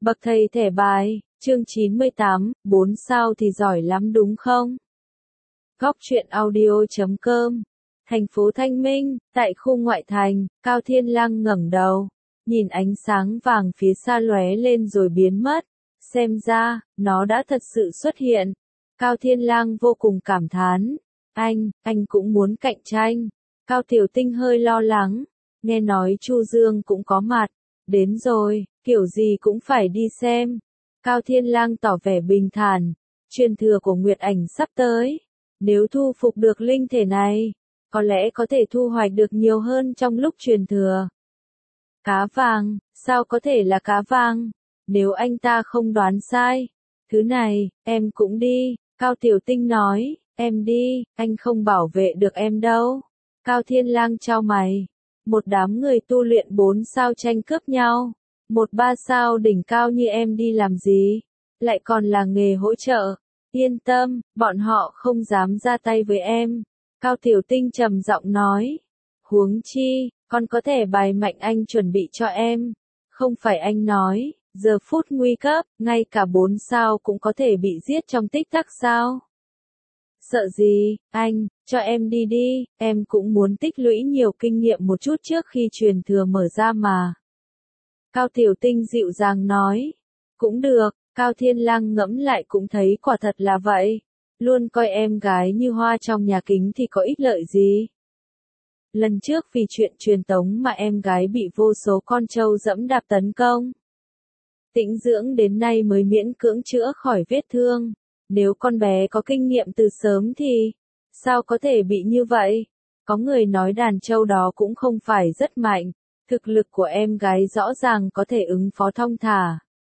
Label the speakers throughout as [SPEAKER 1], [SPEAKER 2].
[SPEAKER 1] Bậc thầy thẻ bài, chương 98, 4 sao thì giỏi lắm đúng không? Góc truyện audio.com. Thành phố Thanh Minh, tại khu ngoại thành, Cao Thiên Lăng ngẩng đầu, nhìn ánh sáng vàng phía xa lóe lên rồi biến mất. Xem ra, nó đã thật sự xuất hiện. Cao Thiên Lăng vô cùng cảm thán. Anh cũng muốn cạnh tranh. Cao Tiểu Tinh hơi lo lắng. Nghe nói Chu Dương cũng có mặt. Đến rồi, kiểu gì cũng phải đi xem. Cao Thiên Lang tỏ vẻ bình thản. Truyền thừa của Nguyệt Ảnh sắp tới. Nếu thu phục được linh thể này, có lẽ có thể thu hoạch được nhiều hơn trong lúc truyền thừa. Cá vàng, sao có thể là cá vàng? Nếu anh ta không đoán sai. Thứ này, em cũng đi, Cao Tiểu Tinh nói, em đi, anh không bảo vệ được em đâu. Cao Thiên Lang chau mày. Một đám người tu luyện 4 sao tranh cướp nhau. Một 3 sao đỉnh cao như em đi làm gì? Lại còn là nghề hỗ trợ. Yên tâm, bọn họ không dám ra tay với em. Cao Tiểu Tinh trầm giọng nói. Huống chi, con có thể bài mạnh anh chuẩn bị cho em. Không phải anh nói, giờ phút nguy cấp, ngay cả 4 sao cũng có thể bị giết trong tích tắc sao? Sợ gì, anh, cho em đi đi, em cũng muốn tích lũy nhiều kinh nghiệm một chút trước khi truyền thừa mở ra mà. Cao Tiểu Tinh dịu dàng nói. Cũng được, Cao Thiên Lang ngẫm lại cũng thấy quả thật là vậy. Luôn coi em gái như hoa trong nhà kính thì có ích lợi gì. Lần trước vì chuyện truyền tống mà em gái bị vô số con trâu dẫm đạp tấn công. Tĩnh dưỡng đến nay mới miễn cưỡng chữa khỏi vết thương. Nếu con bé có kinh nghiệm từ sớm thì, sao có thể bị như vậy? Có người nói đàn trâu đó cũng không phải rất mạnh, thực lực của em gái rõ ràng có thể ứng phó thong thả.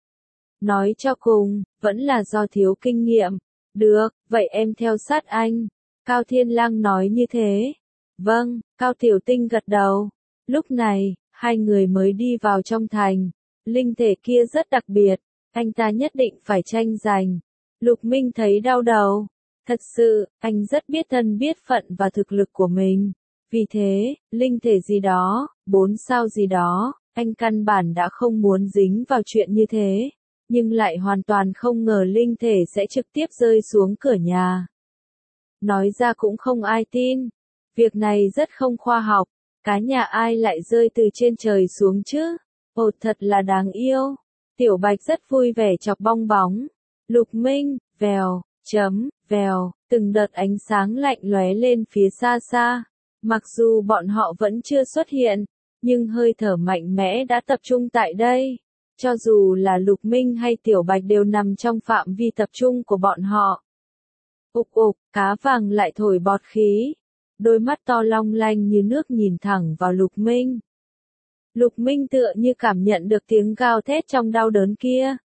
[SPEAKER 1] Nói cho cùng, vẫn là do thiếu kinh nghiệm. Được, vậy em theo sát anh. Cao Thiên Lang nói như thế. Vâng, Cao Tiểu Tinh gật đầu. Lúc này, hai người mới đi vào trong thành. Linh thể kia rất đặc biệt, anh ta nhất định phải tranh giành. Lục Minh thấy đau đầu. Thật sự, anh rất biết thân biết phận và thực lực của mình. Vì thế, linh thể gì đó, 4 sao gì đó, anh căn bản đã không muốn dính vào chuyện như thế. Nhưng lại hoàn toàn không ngờ linh thể sẽ trực tiếp rơi xuống cửa nhà. Nói ra cũng không ai tin. Việc này rất không khoa học. Cá nhà ai lại rơi từ trên trời xuống chứ? Ồ thật là đáng yêu. Tiểu Bạch rất vui vẻ chọc bong bóng. Lục Minh, vèo, vèo, từng đợt ánh sáng lạnh lóe lên phía xa xa. Mặc dù bọn họ vẫn chưa xuất hiện, nhưng hơi thở mạnh mẽ đã tập trung tại đây. Cho dù là Lục Minh hay Tiểu Bạch đều nằm trong phạm vi tập trung của bọn họ. Ục ục, cá vàng lại thổi bọt khí. Đôi mắt to long lanh như nước nhìn thẳng vào Lục Minh. Lục Minh tựa như cảm nhận được tiếng gào thét trong đau đớn kia.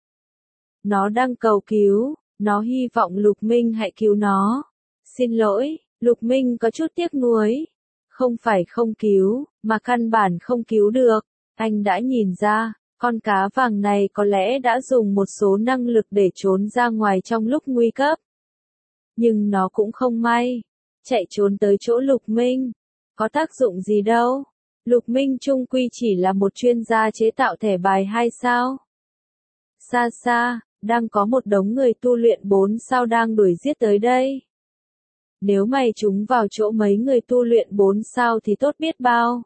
[SPEAKER 1] Nó đang cầu cứu, nó hy vọng Lục Minh hãy cứu nó. Xin lỗi, Lục Minh có chút tiếc nuối. Không phải không cứu, mà căn bản không cứu được. Anh đã nhìn ra, con cá vàng này có lẽ đã dùng một số năng lực để trốn ra ngoài trong lúc nguy cấp. Nhưng nó cũng không may. Chạy trốn tới chỗ Lục Minh. Có tác dụng gì đâu. Lục Minh chung quy chỉ là một chuyên gia chế tạo thẻ bài 2 sao. Xa xa, đang có một đống người tu luyện 4 sao đang đuổi giết tới đây. Nếu mày trúng vào chỗ mấy người tu luyện 4 sao thì tốt biết bao.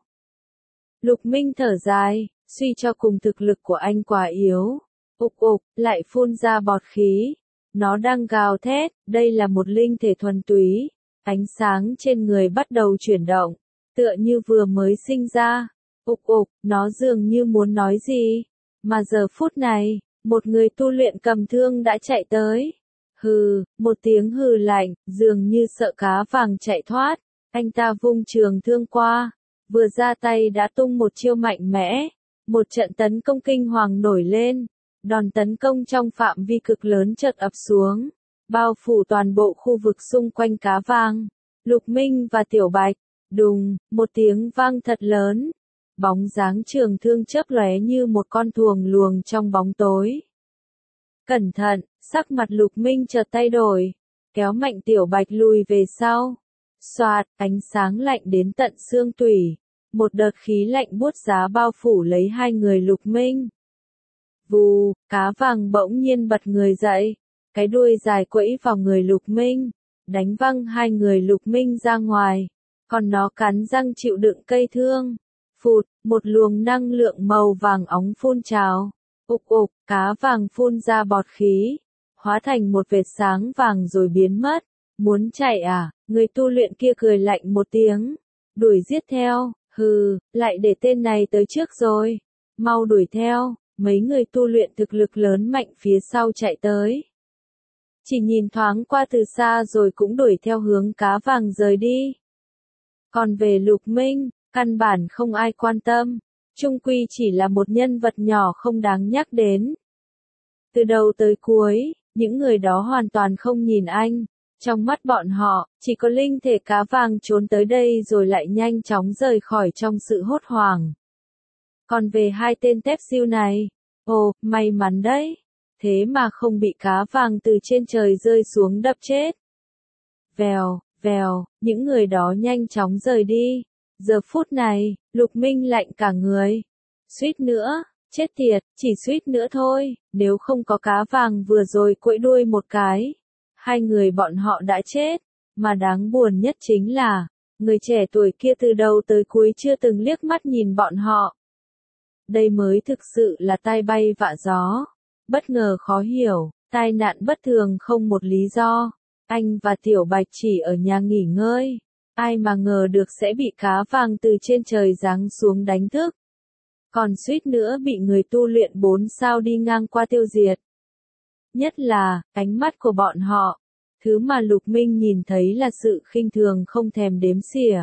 [SPEAKER 1] Lục Minh thở dài, suy cho cùng thực lực của anh quá yếu. Ục ục, lại phun ra bọt khí. Nó đang gào thét, đây là một linh thể thuần túy. Ánh sáng trên người bắt đầu chuyển động, tựa như vừa mới sinh ra. Ục ục, nó dường như muốn nói gì. Mà giờ phút này, một người tu luyện cầm thương đã chạy tới. Hừ, một tiếng hừ lạnh, dường như sợ cá vàng chạy thoát. Anh ta vung trường thương qua, vừa ra tay đã tung một chiêu mạnh mẽ. Một trận tấn công kinh hoàng nổi lên. Đòn tấn công trong phạm vi cực lớn chợt ập xuống, bao phủ toàn bộ khu vực xung quanh cá vàng. Lục Minh và Tiểu Bạch, đùng, một tiếng vang thật lớn. Bóng dáng trường thương chớp lóe như một con thuồng luồng trong bóng tối. Cẩn thận, sắc mặt Lục Minh chợt thay đổi, kéo mạnh Tiểu Bạch lùi về sau. Xoạt, ánh sáng lạnh đến tận xương tủy. Một đợt khí lạnh buốt giá bao phủ lấy hai người Lục Minh. Vù, cá vàng bỗng nhiên bật người dậy, cái đuôi dài quẫy vào người Lục Minh, đánh văng hai người Lục Minh ra ngoài, còn nó cắn răng chịu đựng cây thương. Phụt, một luồng năng lượng màu vàng óng phun trào. Ục ục, cá vàng phun ra bọt khí, hóa thành một vệt sáng vàng rồi biến mất. Muốn chạy à? Người tu luyện kia cười lạnh một tiếng, đuổi giết theo. Hừ, lại để tên này tới trước rồi. Mau đuổi theo. Mấy người tu luyện thực lực lớn mạnh phía sau chạy tới. Chỉ nhìn thoáng qua từ xa rồi cũng đuổi theo hướng cá vàng rời đi. Còn về Lục Minh, căn bản không ai quan tâm. Chung quy chỉ là một nhân vật nhỏ không đáng nhắc đến. Từ đầu tới cuối, những người đó hoàn toàn không nhìn anh. Trong mắt bọn họ, chỉ có linh thể cá vàng trốn tới đây rồi lại nhanh chóng rời khỏi trong sự hốt hoảng. Còn về hai tên tép siêu này, ồ, may mắn đấy. Thế mà không bị cá vàng từ trên trời rơi xuống đập chết. Vèo, vèo, những người đó nhanh chóng rời đi. Giờ phút này, Lục Minh lạnh cả người. Suýt nữa, chết tiệt, chỉ suýt nữa thôi, nếu không có cá vàng vừa rồi quẫy đuôi một cái. Hai người bọn họ đã chết, mà đáng buồn nhất chính là, người trẻ tuổi kia từ đầu tới cuối chưa từng liếc mắt nhìn bọn họ. Đây mới thực sự là tai bay vạ gió, bất ngờ khó hiểu, tai nạn bất thường không một lý do. Anh và Tiểu Bạch chỉ ở nhà nghỉ ngơi, ai mà ngờ được sẽ bị cá vàng từ trên trời giáng xuống đánh thức. Còn suýt nữa bị người tu luyện 4 sao đi ngang qua tiêu diệt. Nhất là, ánh mắt của bọn họ, thứ mà Lục Minh nhìn thấy là sự khinh thường không thèm đếm xỉa.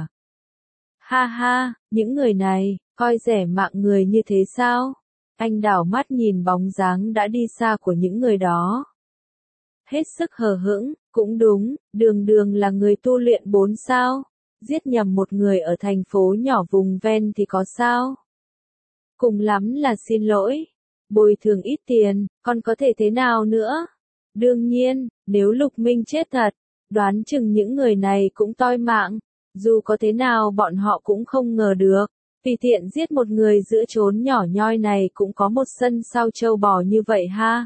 [SPEAKER 1] Ha ha, những người này, coi rẻ mạng người như thế sao? Anh đảo mắt nhìn bóng dáng đã đi xa của những người đó. Hết sức hờ hững, cũng đúng, đường đường là người tu luyện 4 sao. Giết nhầm một người ở thành phố nhỏ vùng ven thì có sao? Cùng lắm là xin lỗi. Bồi thường ít tiền, còn có thể thế nào nữa? Đương nhiên, nếu Lục Minh chết thật, đoán chừng những người này cũng toi mạng. Dù có thế nào bọn họ cũng không ngờ được. Vì tiện giết một người giữa chốn nhỏ nhoi này cũng có một sân sau trâu bò như vậy ha.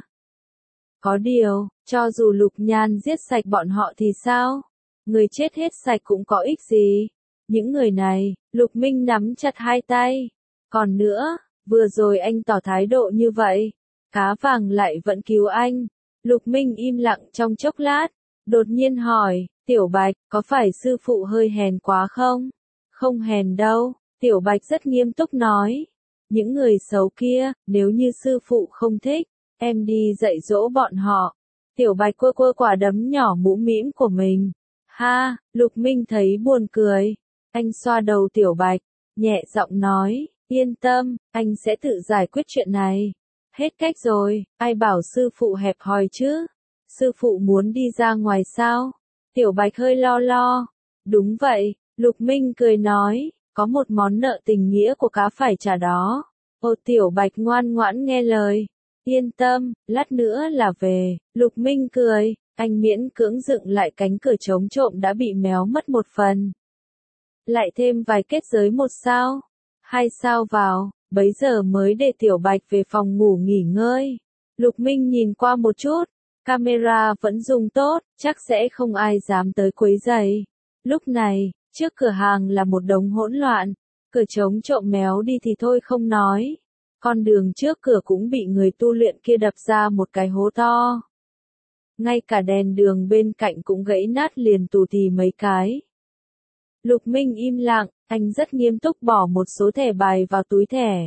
[SPEAKER 1] Có điều, cho dù Lục Nhan giết sạch bọn họ thì sao? Người chết hết sạch cũng có ích gì? Những người này, Lục Minh nắm chặt hai tay. Còn nữa, vừa rồi anh tỏ thái độ như vậy, cá vàng lại vẫn cứu anh. Lục Minh im lặng trong chốc lát, đột nhiên hỏi, Tiểu Bạch, có phải sư phụ hơi hèn quá không? Không hèn đâu, Tiểu Bạch rất nghiêm túc nói. Những người xấu kia, nếu như sư phụ không thích, em đi dạy dỗ bọn họ. Tiểu Bạch quơ quơ quả đấm nhỏ mũm mĩm của mình. Ha, Lục Minh thấy buồn cười. Anh xoa đầu Tiểu Bạch, nhẹ giọng nói, yên tâm, anh sẽ tự giải quyết chuyện này. Hết cách rồi, ai bảo sư phụ hẹp hòi chứ? Sư phụ muốn đi ra ngoài sao? Tiểu Bạch hơi lo lo. Đúng vậy, Lục Minh cười nói, có một món nợ tình nghĩa của cá phải trả đó. Ô Tiểu Bạch ngoan ngoãn nghe lời. Yên tâm, lát nữa là về. Lục Minh cười, anh miễn cưỡng dựng lại cánh cửa chống trộm đã bị méo mất một phần. Lại thêm vài kết giới 1 sao, 2 sao vào, bấy giờ mới để Tiểu Bạch về phòng ngủ nghỉ ngơi. Lục Minh nhìn qua một chút, camera vẫn dùng tốt, chắc sẽ không ai dám tới quấy rầy. Lúc này, trước cửa hàng là một đống hỗn loạn, cửa trống trộm méo đi thì thôi không nói. Con đường trước cửa cũng bị người tu luyện kia đập ra một cái hố to. Ngay cả đèn đường bên cạnh cũng gãy nát liền tù tì mấy cái. Lục Minh im lặng, anh rất nghiêm túc bỏ một số thẻ bài vào túi thẻ.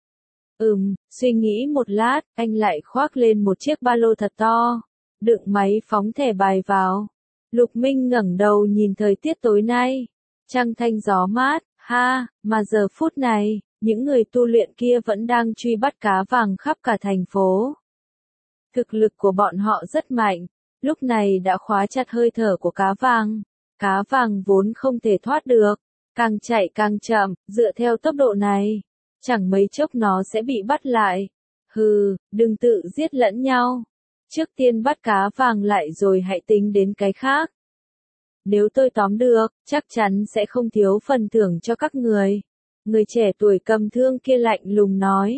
[SPEAKER 1] Suy nghĩ một lát, anh lại khoác lên một chiếc ba lô thật to, đựng máy phóng thẻ bài vào. Lục Minh ngẩng đầu nhìn thời tiết tối nay, trăng thanh gió mát, ha, mà giờ phút này, những người tu luyện kia vẫn đang truy bắt cá vàng khắp cả thành phố. Thực lực của bọn họ rất mạnh, lúc này đã khóa chặt hơi thở của cá vàng. Cá vàng vốn không thể thoát được, càng chạy càng chậm, dựa theo tốc độ này, chẳng mấy chốc nó sẽ bị bắt lại. Hừ, đừng tự giết lẫn nhau. Trước tiên bắt cá vàng lại rồi hãy tính đến cái khác. Nếu tôi tóm được, chắc chắn sẽ không thiếu phần thưởng cho các người. Người trẻ tuổi cầm thương kia lạnh lùng nói.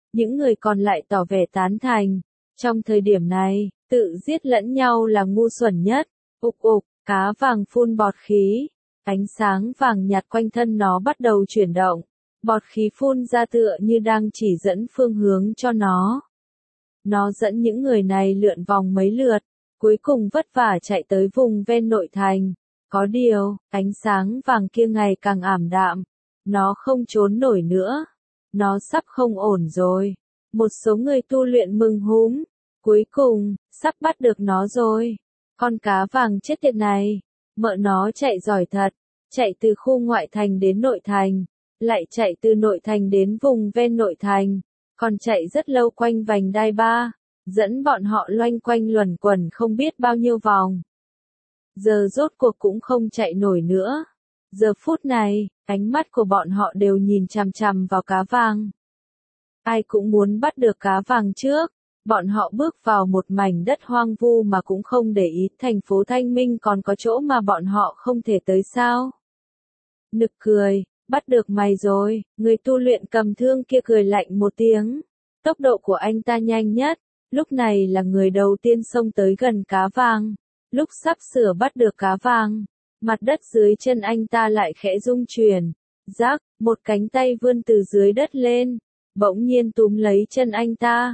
[SPEAKER 1] những người còn lại tỏ vẻ tán thành. Trong thời điểm này, tự giết lẫn nhau là ngu xuẩn nhất. Ục ục, cá vàng phun bọt khí. Ánh sáng vàng nhạt quanh thân nó bắt đầu chuyển động. Bọt khí phun ra tựa như đang chỉ dẫn phương hướng cho nó. Nó dẫn những người này lượn vòng mấy lượt, cuối cùng vất vả chạy tới vùng ven nội thành. Có điều, ánh sáng vàng kia ngày càng ảm đạm. Nó không trốn nổi nữa. Nó sắp không ổn rồi. Một số người tu luyện mừng húm. Cuối cùng, sắp bắt được nó rồi. Con cá vàng chết tiệt này. Mợ nó chạy giỏi thật. Chạy từ khu ngoại thành đến nội thành. Lại chạy từ nội thành đến vùng ven nội thành. Còn chạy rất lâu quanh vành đai ba. Dẫn bọn họ loanh quanh luẩn quẩn không biết bao nhiêu vòng. Giờ rốt cuộc cũng không chạy nổi nữa. Giờ phút này, ánh mắt của bọn họ đều nhìn chằm chằm vào cá vàng. Ai cũng muốn bắt được cá vàng trước. Bọn họ bước vào một mảnh đất hoang vu mà cũng không để ý thành phố Thanh Minh còn có chỗ mà bọn họ không thể tới sao. Nực cười, bắt được mày rồi, người tu luyện cầm thương kia cười lạnh một tiếng. Tốc độ của anh ta nhanh nhất, lúc này là người đầu tiên xông tới gần cá vàng. Lúc sắp sửa bắt được cá vàng, mặt đất dưới chân anh ta lại khẽ rung chuyển. Rắc, một cánh tay vươn từ dưới đất lên, bỗng nhiên túm lấy chân anh ta.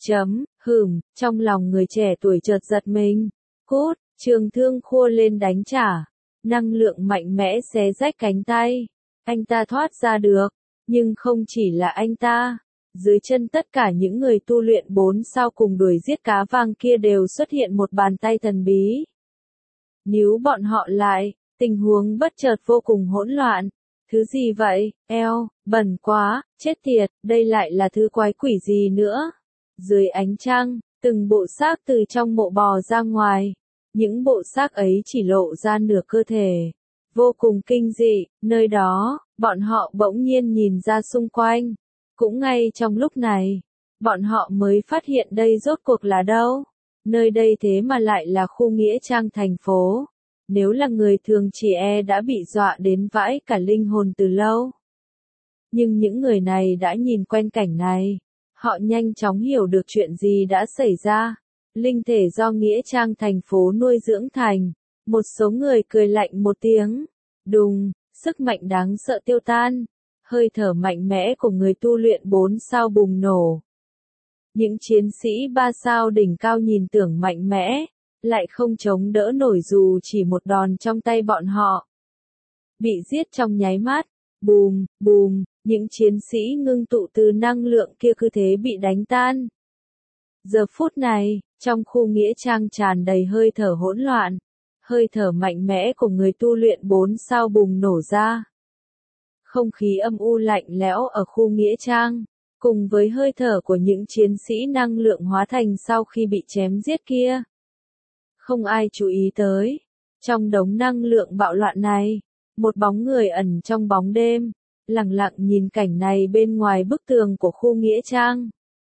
[SPEAKER 1] Trong lòng người trẻ tuổi chợt giật mình. Cút, trường thương khua lên đánh trả. Năng lượng mạnh mẽ xé rách cánh tay. Anh ta thoát ra được, nhưng không chỉ là anh ta. Dưới chân tất cả những người tu luyện 4 sao cùng đuổi giết cá vàng kia đều xuất hiện một bàn tay thần bí. Níu bọn họ lại, tình huống bất chợt vô cùng hỗn loạn. Thứ gì vậy, eo, bẩn quá, chết tiệt, đây lại là thứ quái quỷ gì nữa. Dưới ánh trăng, từng bộ xác từ trong mộ bò ra ngoài. Những bộ xác ấy chỉ lộ ra nửa cơ thể. Vô cùng kinh dị, nơi đó, bọn họ bỗng nhiên nhìn ra xung quanh. Cũng ngay trong lúc này, bọn họ mới phát hiện đây rốt cuộc là đâu. Nơi đây thế mà lại là khu nghĩa trang thành phố. Nếu là người thường chỉ đã bị dọa đến vãi cả linh hồn từ lâu. Nhưng những người này đã nhìn quen cảnh này. Họ nhanh chóng hiểu được chuyện gì đã xảy ra. Linh thể do nghĩa trang thành phố nuôi dưỡng thành. Một số người cười lạnh một tiếng. Đùng, sức mạnh đáng sợ tiêu tan. Hơi thở mạnh mẽ của người tu luyện 4 sao bùng nổ. Những chiến sĩ 3 sao đỉnh cao nhìn tưởng mạnh mẽ, lại không chống đỡ nổi dù chỉ một đòn trong tay bọn họ. Bị giết trong nháy mắt, bùm, bùm, những chiến sĩ ngưng tụ từ năng lượng kia cứ thế bị đánh tan. Giờ phút này, trong khu nghĩa trang tràn đầy hơi thở hỗn loạn, hơi thở mạnh mẽ của người tu luyện 4 sao bùng nổ ra. Không khí âm u lạnh lẽo ở khu nghĩa trang, cùng với hơi thở của những chiến sĩ năng lượng hóa thành sau khi bị chém giết kia. Không ai chú ý tới. Trong đống năng lượng bạo loạn này, một bóng người ẩn trong bóng đêm, lặng lặng nhìn cảnh này bên ngoài bức tường của khu nghĩa trang.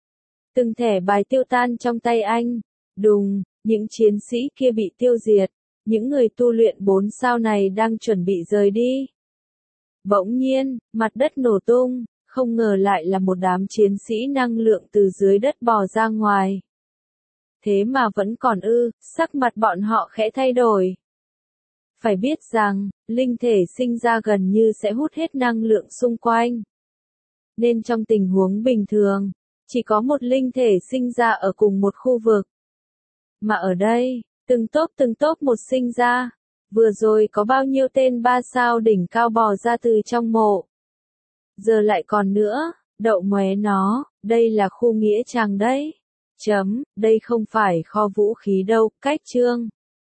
[SPEAKER 1] Từng thẻ bài tiêu tan trong tay anh. Đùng, những chiến sĩ kia bị tiêu diệt. Những người tu luyện 4 sao này đang chuẩn bị rời đi. Bỗng nhiên, mặt đất nổ tung, không ngờ lại là một đám chiến sĩ năng lượng từ dưới đất bò ra ngoài. Thế mà vẫn còn sắc mặt bọn họ khẽ thay đổi. Phải biết rằng, linh thể sinh ra gần như sẽ hút hết năng lượng xung quanh. Nên trong tình huống bình thường, chỉ có một linh thể sinh ra ở cùng một khu vực. Mà ở đây, từng tốp một sinh ra. Vừa rồi có bao nhiêu tên 3 sao đỉnh cao bò ra từ trong mộ. Giờ lại còn nữa, đậu móe nó, đây là khu nghĩa trang đấy. Đây không phải kho vũ khí đâu, cách chương.